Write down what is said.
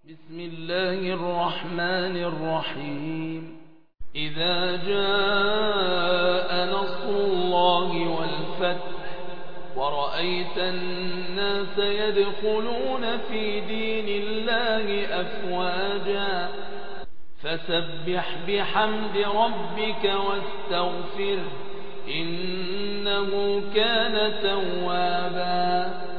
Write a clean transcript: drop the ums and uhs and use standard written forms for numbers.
بسم الله الرحمن الرحيم. إذا جاء نصر الله والفتح ورأيت الناس يدخلون في دين الله أفواجا فسبح بحمد ربك واستغفره إنه كان توابا.